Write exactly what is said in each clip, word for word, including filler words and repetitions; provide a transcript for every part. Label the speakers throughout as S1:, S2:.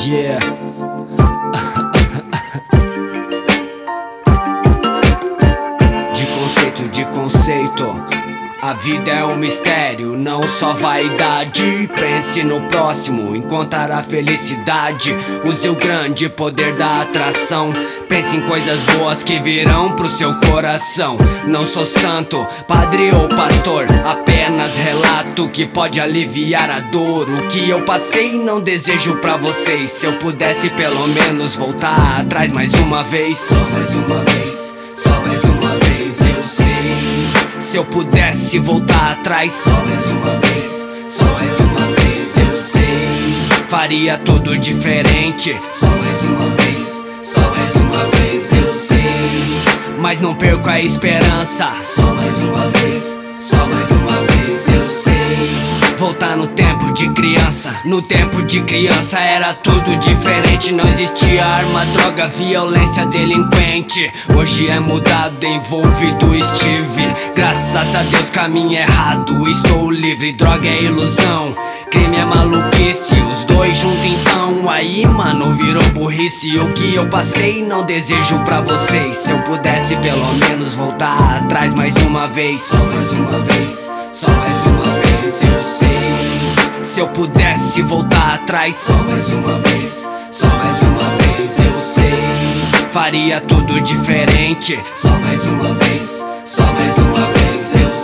S1: Yeah. De conceito, de conceito. A vida é um mistério, não só vaidade. Pense no próximo, encontrará felicidade. Use o grande poder da atração. Pense em coisas boas que virão pro seu coração. Não sou santo, padre ou pastor, apenas relato que pode aliviar a dor. O que eu passei não desejo pra vocês. Se eu pudesse pelo menos voltar atrás mais uma vez. Só mais uma vez, só mais uma vez, eu sei. Se eu pudesse voltar atrás, só mais uma vez, só mais uma vez, eu sei. Faria tudo diferente, só mais uma vez, só mais uma vez, eu sei. Mas não perco a esperança, só mais uma vez, só mais uma vez, eu sei. Voltar no tempo de criança. No tempo de criança era tudo diferente. Não existia arma, droga, violência, delinquente. Hoje é mudado, envolvido estive. Graças a Deus caminho errado, estou livre. Droga é ilusão, crime é maluquice. Os dois juntos então, aí mano virou burrice. O que eu passei não desejo pra vocês. Se eu pudesse pelo menos voltar atrás mais uma vez. Só mais uma vez, só mais uma vez, eu sei. Se eu pudesse voltar atrás, só mais uma vez, só mais uma vez, eu sei. Faria tudo diferente, só mais uma vez, só mais uma vez, eu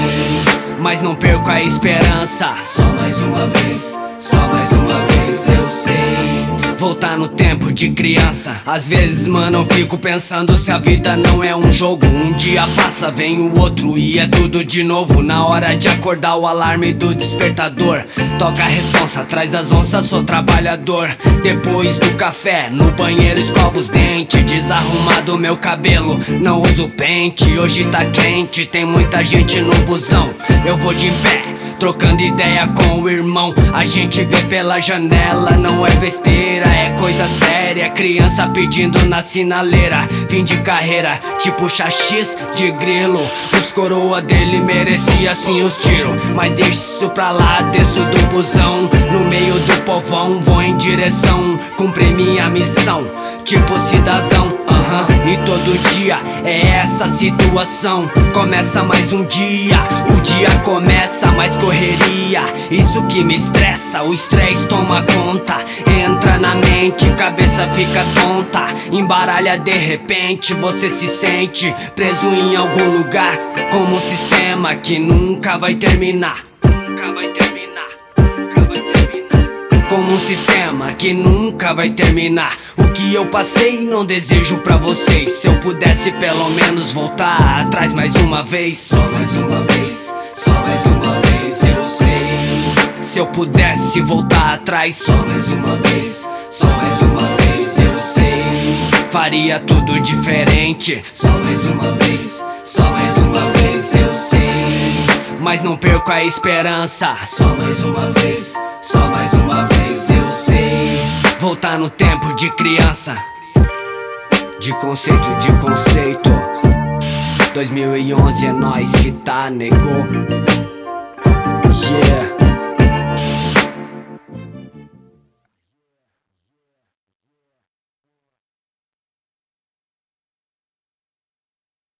S1: sei. Mas não perco a esperança, só mais uma vez, só mais uma vez, eu sei. Voltar no tempo de criança. Às vezes, mano, eu fico pensando se a vida não é um jogo. Um dia passa, vem o outro e é tudo de novo. Na hora de acordar o alarme do despertador, toca a responsa, traz as onças, sou trabalhador. Depois do café, no banheiro escovo os dentes. Desarrumado meu cabelo, não uso pente. Hoje tá quente, tem muita gente no busão. Eu vou de pé, trocando ideia com o irmão. A gente vê pela janela, não é besteira, é coisa séria. Criança pedindo na sinaleira, fim de carreira, tipo xaxis de grilo. Os coroa dele merecia sim os tiros, mas deixa isso pra lá, desço do busão. No meio do povão, vou em direção, cumprir minha missão, tipo cidadão. Aham, uh-huh. E todo dia é essa situação. Começa mais um dia, o dia começa mais correria. Isso que me estressa, o estresse toma conta. Entra na mente, cabeça fica tonta. Embaralha de repente, você se sente preso em algum lugar, como um sistema que nunca vai terminar. Nunca vai terminar, nunca vai terminar. Como um sistema que nunca vai terminar. O que eu passei não desejo pra vocês. Se eu pudesse pelo menos voltar atrás mais uma vez. Só mais uma vez, só mais uma vez, eu sei. Se eu pudesse voltar atrás, só mais uma vez, só mais uma vez, eu sei. Faria tudo diferente, só mais uma vez, só mais uma vez, eu sei. Mas não perco a esperança, só mais uma vez, só mais uma vez, eu sei. Voltar no tempo de criança. De conceito, de conceito. dois mil e onze é nós que tá, nego. Yeah.